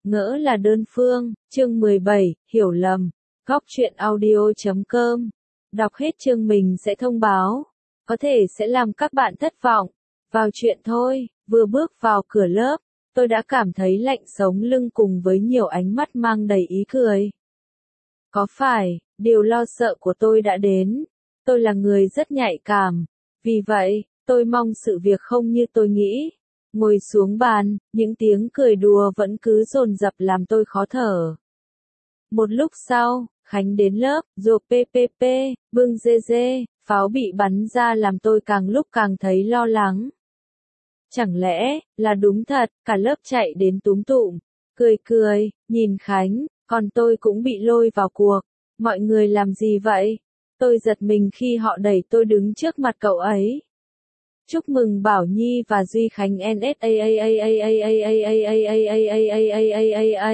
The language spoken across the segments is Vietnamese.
Ngỡ là đơn phương, chương 17, hiểu lầm. Góc truyện audio.com. Đọc hết chương mình sẽ thông báo. Có thể sẽ làm các bạn thất vọng. Vào chuyện thôi, vừa bước vào cửa lớp, tôi đã cảm thấy lạnh sống lưng cùng với nhiều ánh mắt mang đầy ý cười. Có phải, điều lo sợ của tôi đã đến? Tôi là người rất nhạy cảm. Vì vậy, tôi mong sự việc không như tôi nghĩ. Ngồi xuống bàn, những tiếng cười đùa vẫn cứ dồn dập làm tôi khó thở. Một lúc sau, Khánh đến lớp, rộp PPP, bưng dê dê, pháo bị bắn ra làm tôi càng lúc càng thấy lo lắng. Chẳng lẽ, là đúng thật, cả lớp chạy đến túm tụm, cười, nhìn Khánh, còn tôi cũng bị lôi vào cuộc. Mọi người làm gì vậy? Tôi giật mình khi họ đẩy tôi đứng trước mặt cậu ấy. Chúc mừng Bảo Nhi và Duy Khánh NSA.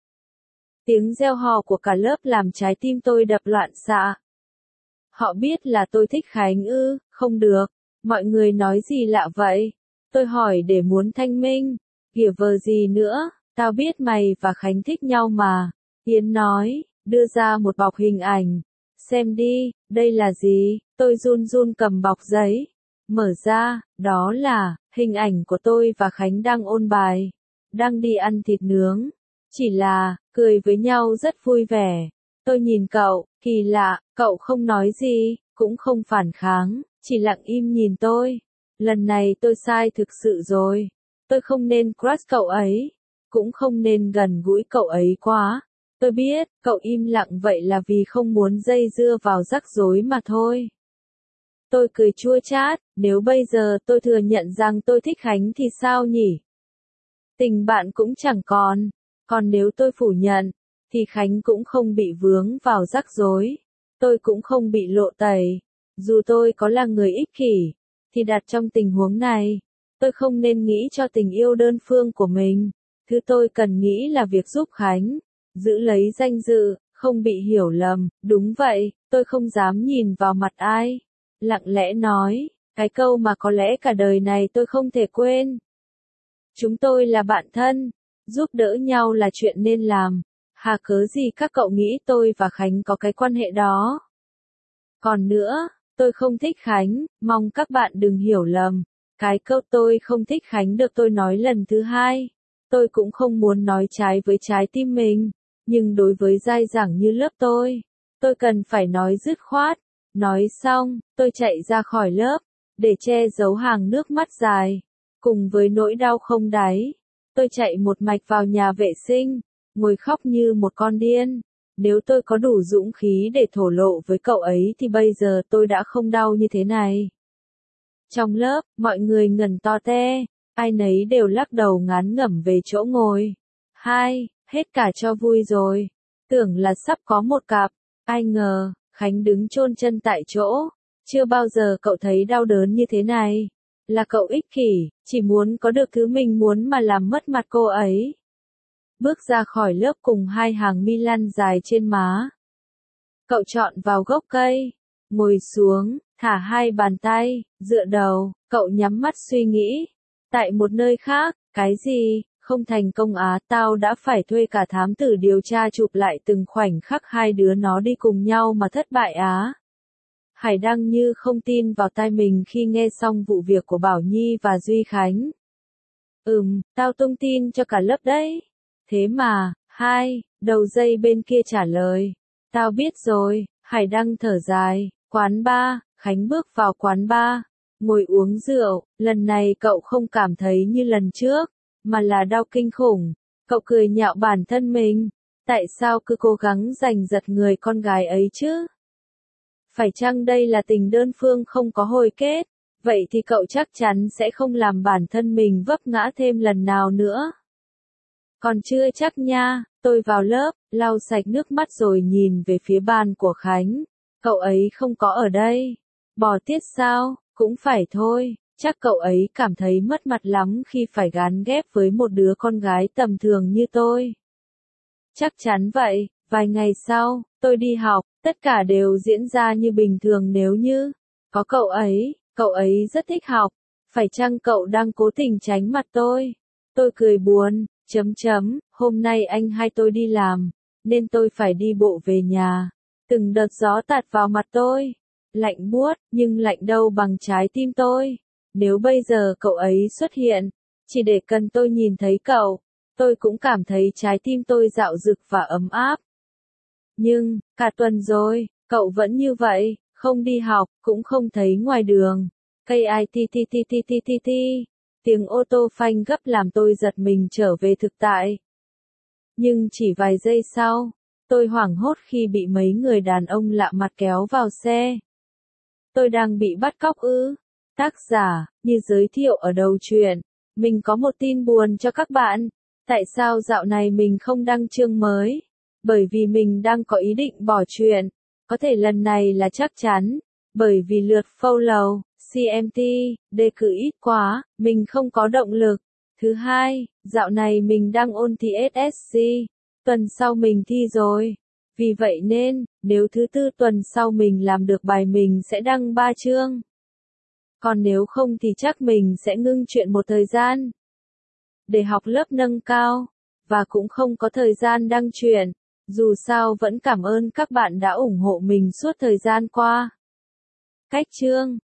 Tiếng reo hò của cả lớp làm trái tim tôi đập loạn xạ. Họ biết là tôi thích Khánh ư? Không được. Mọi người nói gì lạ vậy? Tôi hỏi để muốn thanh minh. Kìa vờ gì nữa, tao biết mày và Khánh thích nhau mà. Yến nói, đưa ra một bọc hình ảnh. Xem đi, đây là gì? Tôi run run cầm bọc giấy. Mở ra, đó là hình ảnh của tôi và Khánh đang ôn bài, đang đi ăn thịt nướng. Chỉ là, cười với nhau rất vui vẻ. Tôi nhìn cậu, kỳ lạ, cậu không nói gì, cũng không phản kháng, chỉ lặng im nhìn tôi. Lần này tôi sai thực sự rồi. Tôi không nên crush cậu ấy, cũng không nên gần gũi cậu ấy quá. Tôi biết, cậu im lặng vậy là vì không muốn dây dưa vào rắc rối mà thôi. Tôi cười chua chát, nếu bây giờ tôi thừa nhận rằng tôi thích Khánh thì sao nhỉ? Tình bạn cũng chẳng còn nếu tôi phủ nhận, thì Khánh cũng không bị vướng vào rắc rối. Tôi cũng không bị lộ tẩy. Dù tôi có là người ích kỷ, thì đặt trong tình huống này, tôi không nên nghĩ cho tình yêu đơn phương của mình. Thứ tôi cần nghĩ là việc giúp Khánh giữ lấy danh dự, không bị hiểu lầm. Đúng vậy, tôi không dám nhìn vào mặt ai. Lặng lẽ nói, cái câu mà có lẽ cả đời này tôi không thể quên. Chúng tôi là bạn thân, giúp đỡ nhau là chuyện nên làm. Hà cớ gì các cậu nghĩ tôi và Khánh có cái quan hệ đó? Còn nữa, tôi không thích Khánh, mong các bạn đừng hiểu lầm. Cái câu tôi không thích Khánh được tôi nói lần thứ hai. Tôi cũng không muốn nói trái với trái tim mình, nhưng đối với dai dẳng như lớp tôi cần phải nói dứt khoát. Nói xong, tôi chạy ra khỏi lớp, để che giấu hàng nước mắt dài. Cùng với nỗi đau không đáy, tôi chạy một mạch vào nhà vệ sinh, ngồi khóc như một con điên. Nếu tôi có đủ dũng khí để thổ lộ với cậu ấy thì bây giờ tôi đã không đau như thế này. Trong lớp, mọi người ngẩn to te, ai nấy đều lắc đầu ngán ngẩm về chỗ ngồi. Hết cả cho vui rồi. Tưởng là sắp có một cặp, ai ngờ Khánh đứng chôn chân tại chỗ. Chưa bao giờ cậu thấy đau đớn như thế này. Là cậu ích kỷ, chỉ muốn có được thứ mình muốn mà làm mất mặt cô ấy. Bước ra khỏi lớp cùng hai hàng mi lăn dài trên má. Cậu chọn vào gốc cây, ngồi xuống, thả hai bàn tay, dựa đầu, cậu nhắm mắt suy nghĩ. Tại một nơi khác, cái gì? Không thành công á, tao đã phải thuê cả thám tử điều tra chụp lại từng khoảnh khắc hai đứa nó đi cùng nhau mà thất bại á. Hải Đăng như không tin vào tai mình khi nghe xong vụ việc của Bảo Nhi và Duy Khánh. Tao tung tin cho cả lớp đấy. Thế mà, đầu dây bên kia trả lời. Tao biết rồi, Hải Đăng thở dài. Quán bar, Khánh bước vào quán bar, ngồi uống rượu. Lần này cậu không cảm thấy như lần trước, mà là đau kinh khủng. Cậu cười nhạo bản thân mình. Tại sao cứ cố gắng giành giật người con gái ấy chứ? Phải chăng đây là tình đơn phương không có hồi kết? Vậy thì cậu chắc chắn sẽ không làm bản thân mình vấp ngã thêm lần nào nữa. Còn chưa chắc nha. Tôi vào lớp, lau sạch nước mắt rồi nhìn về phía bàn của Khánh. Cậu ấy không có ở đây. Bỏ tiết sao? Cũng phải thôi. Chắc cậu ấy cảm thấy mất mặt lắm khi phải gán ghép với một đứa con gái tầm thường như tôi. Chắc chắn vậy. Vài ngày sau, tôi đi học, tất cả đều diễn ra như bình thường nếu như có cậu ấy rất thích học. Phải chăng cậu đang cố tình tránh mặt tôi? Tôi cười buồn, Hôm nay anh hai tôi đi làm, nên tôi phải đi bộ về nhà. Từng đợt gió tạt vào mặt tôi. Lạnh buốt, nhưng lạnh đâu bằng trái tim tôi. Nếu bây giờ cậu ấy xuất hiện, chỉ để cần tôi nhìn thấy cậu, tôi cũng cảm thấy trái tim tôi dạo dực và ấm áp. Nhưng, cả tuần rồi, cậu vẫn như vậy, không đi học, cũng không thấy ngoài đường. KITTTTTTT. Tiếng ô tô phanh gấp làm tôi giật mình trở về thực tại. Nhưng chỉ vài giây sau, tôi hoảng hốt khi bị mấy người đàn ông lạ mặt kéo vào xe. Tôi đang bị bắt cóc ư? Tác giả, như giới thiệu ở đầu truyện, mình có một tin buồn cho các bạn. Tại sao dạo này mình không đăng chương mới? Bởi vì mình đang có ý định bỏ truyện. Có thể lần này là chắc chắn, bởi vì lượt follow, CMT, đề cử ít quá, mình không có động lực. Thứ hai, dạo này mình đang ôn thi SSC, tuần sau mình thi rồi. Vì vậy nên, nếu thứ tư tuần sau mình làm được bài mình sẽ đăng 3 chương. Còn nếu không thì chắc mình sẽ ngưng chuyện một thời gian. Để học lớp nâng cao, và cũng không có thời gian đăng truyện. Dù sao vẫn cảm ơn các bạn đã ủng hộ mình suốt thời gian qua. Cách chương